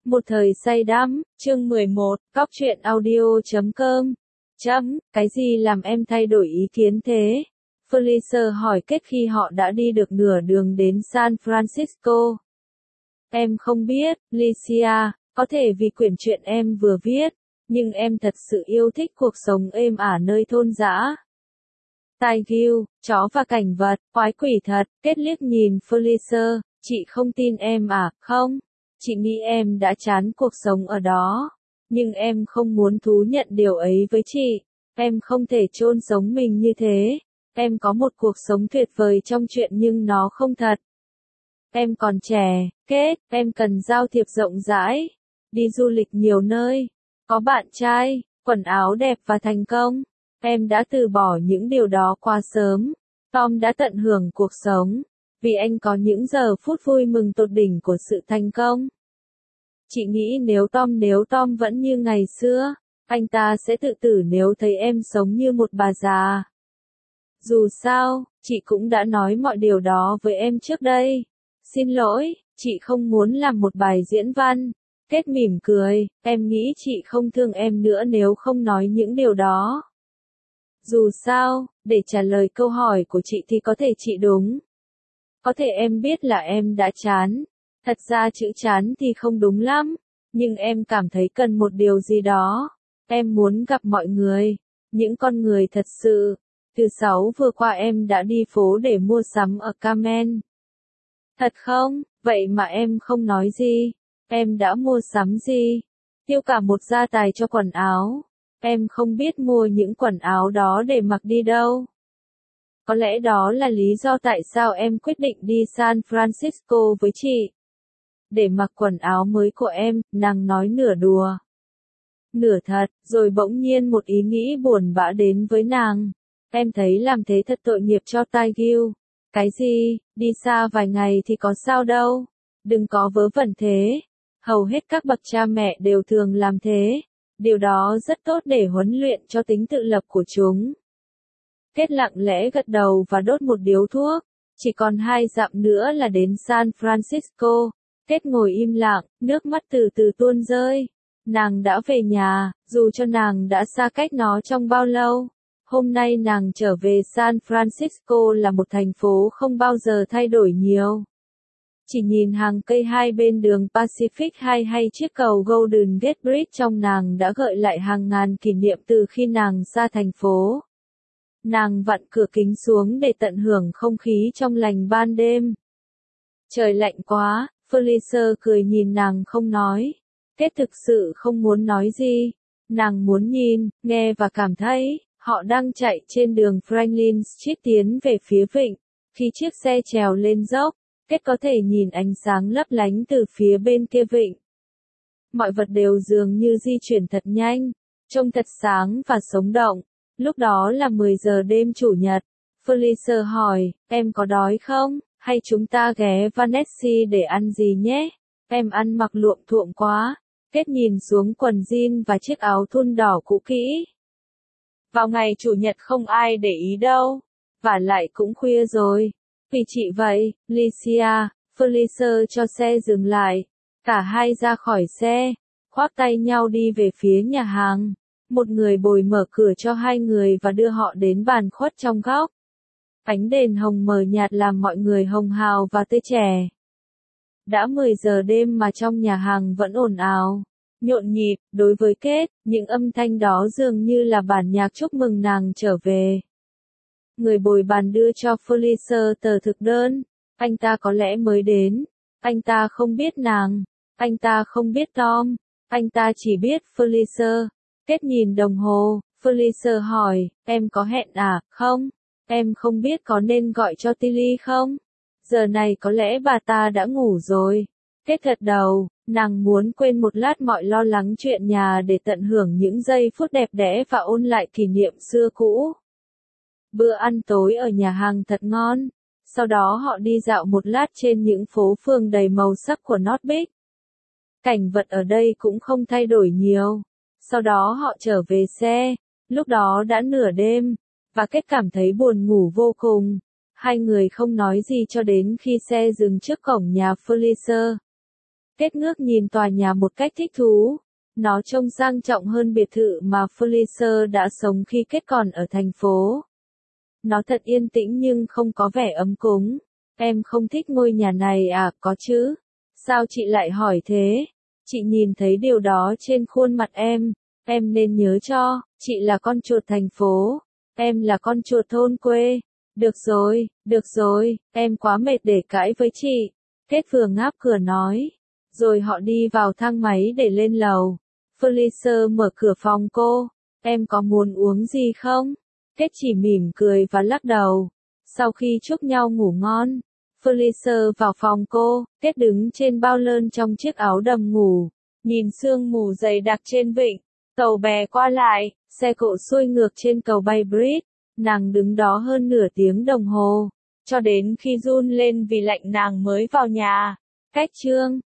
Một thời say đắm, chương 11, Cóc truyện audio.com. Cái gì làm em thay đổi ý kiến thế? Felicia hỏi Kết khi họ đã đi được nửa đường đến San Francisco. Em không biết, Licia, có thể vì quyển truyện em vừa viết, nhưng em thật sự yêu thích cuộc sống êm ả nơi thôn dã. Tiger, chó và cảnh vật, quái quỷ thật. Kết liếc nhìn Felicia, chị không tin em à, không? Chị nghĩ em đã chán cuộc sống ở đó, nhưng em không muốn thú nhận điều ấy với chị. Em không thể chôn sống mình như thế. Em có một cuộc sống tuyệt vời trong chuyện nhưng nó không thật. Em còn trẻ, Kết, em cần giao thiệp rộng rãi, đi du lịch nhiều nơi, có bạn trai, quần áo đẹp và thành công. Em đã từ bỏ những điều đó quá sớm. Tom đã tận hưởng cuộc sống, vì anh có những giờ phút vui mừng tột đỉnh của sự thành công. Chị nghĩ nếu Tom vẫn như ngày xưa, anh ta sẽ tự tử nếu thấy em sống như một bà già. Dù sao, chị cũng đã nói mọi điều đó với em trước đây. Xin lỗi, chị không muốn làm một bài diễn văn. Kết mỉm cười, em nghĩ chị không thương em nữa nếu không nói những điều đó. Dù sao, để trả lời câu hỏi của chị thì có thể chị đúng. Có thể em biết là em đã chán. Thật ra chữ chán thì không đúng lắm, nhưng em cảm thấy cần một điều gì đó. Em muốn gặp mọi người, những con người thật sự. Thứ Sáu vừa qua em đã đi phố để mua sắm ở Carmen. Thật không? Vậy mà em không nói gì. Em đã mua sắm gì? Tiêu cả một gia tài cho quần áo. Em không biết mua những quần áo đó để mặc đi đâu. Có lẽ đó là lý do tại sao em quyết định đi San Francisco với chị. Để mặc quần áo mới của em, nàng nói nửa đùa, nửa thật, rồi bỗng nhiên một ý nghĩ buồn bã đến với nàng. Em thấy làm thế thật tội nghiệp cho Tiger. Cái gì, đi xa vài ngày thì có sao đâu. Đừng có vớ vẩn thế. Hầu hết các bậc cha mẹ đều thường làm thế. Điều đó rất tốt để huấn luyện cho tính tự lập của chúng. Kết lặng lẽ gật đầu và đốt một điếu thuốc. Chỉ còn 2 dặm nữa là đến San Francisco. Kết ngồi im lặng, nước mắt từ từ tuôn rơi. Nàng đã về nhà, dù cho nàng đã xa cách nó trong bao lâu. Hôm nay nàng trở về San Francisco là một thành phố không bao giờ thay đổi nhiều. Chỉ nhìn hàng cây hai bên đường Pacific hay chiếc cầu Golden Gate Bridge trong nàng đã gợi lại hàng ngàn kỷ niệm từ khi nàng ra thành phố. Nàng vặn cửa kính xuống để tận hưởng không khí trong lành ban đêm. Trời lạnh quá, Felicia cười nhìn nàng không nói. Kết thực sự không muốn nói gì. Nàng muốn nhìn, nghe và cảm thấy. Họ đang chạy trên đường Franklin Street tiến về phía vịnh. Khi chiếc xe trèo lên dốc, Kết có thể nhìn ánh sáng lấp lánh từ phía bên kia vịnh. Mọi vật đều dường như di chuyển thật nhanh, trông thật sáng và sống động. Lúc đó là 10 giờ đêm Chủ nhật. Felicia hỏi, em có đói không? Hay chúng ta ghé Vanessa để ăn gì nhé? Em ăn mặc luộm thuộm quá. Kết nhìn xuống quần jean và chiếc áo thun đỏ cũ kỹ. Vào ngày Chủ nhật không ai để ý đâu. Và lại cũng khuya rồi. Vì chị vậy, Licia, Felicia cho xe dừng lại. Cả hai ra khỏi xe, khoác tay nhau đi về phía nhà hàng. Một người bồi mở cửa cho hai người và đưa họ đến bàn khuất trong góc. Ánh đèn hồng mờ nhạt làm mọi người hồng hào và tươi trẻ. Đã 10 giờ đêm mà trong nhà hàng vẫn ồn ào, nhộn nhịp. Đối với Kết, những âm thanh đó dường như là bản nhạc chúc mừng nàng trở về. Người bồi bàn đưa cho Felicia tờ thực đơn. Anh ta có lẽ mới đến. Anh ta không biết nàng. Anh ta không biết Tom. Anh ta chỉ biết Felicia. Kết nhìn đồng hồ. Felicia hỏi, em có hẹn à, không? Em không biết có nên gọi cho Tilly không? Giờ này có lẽ bà ta đã ngủ rồi. Kết gật đầu, nàng muốn quên một lát mọi lo lắng chuyện nhà để tận hưởng những giây phút đẹp đẽ và ôn lại kỷ niệm xưa cũ. Bữa ăn tối ở nhà hàng thật ngon. Sau đó họ đi dạo một lát trên những phố phường đầy màu sắc của North Beach. Cảnh vật ở đây cũng không thay đổi nhiều. Sau đó họ trở về xe. Lúc đó đã nửa đêm, và Kết cảm thấy buồn ngủ vô cùng. Hai người không nói gì cho đến khi xe dừng trước cổng nhà Felicia. Kết ngước nhìn tòa nhà một cách thích thú. Nó trông sang trọng hơn biệt thự mà Felicia đã sống khi kết còn ở thành phố. Nó thật yên tĩnh nhưng không có vẻ ấm cúng. Em không thích ngôi nhà này à, có chứ? Sao chị lại hỏi thế? Chị nhìn thấy điều đó trên khuôn mặt em. Em nên nhớ cho, chị là con chuột thành phố. Em là con chuột thôn quê. Được rồi, em quá mệt để cãi với chị. Kết vừa ngáp cửa nói. Rồi họ đi vào thang máy để lên lầu. Felicia mở cửa phòng cô. Em có muốn uống gì không? Kết chỉ mỉm cười và lắc đầu. Sau khi chúc nhau ngủ ngon, Felicia vào phòng cô. Kết đứng trên bao lơn trong chiếc áo đầm ngủ. Nhìn sương mù dày đặc trên vịnh. Tàu bè qua lại, xe cộ xuôi ngược trên cầu Bay Bridge. Nàng đứng đó hơn nửa tiếng đồng hồ. Cho đến khi run lên vì lạnh nàng mới vào nhà. Cách chương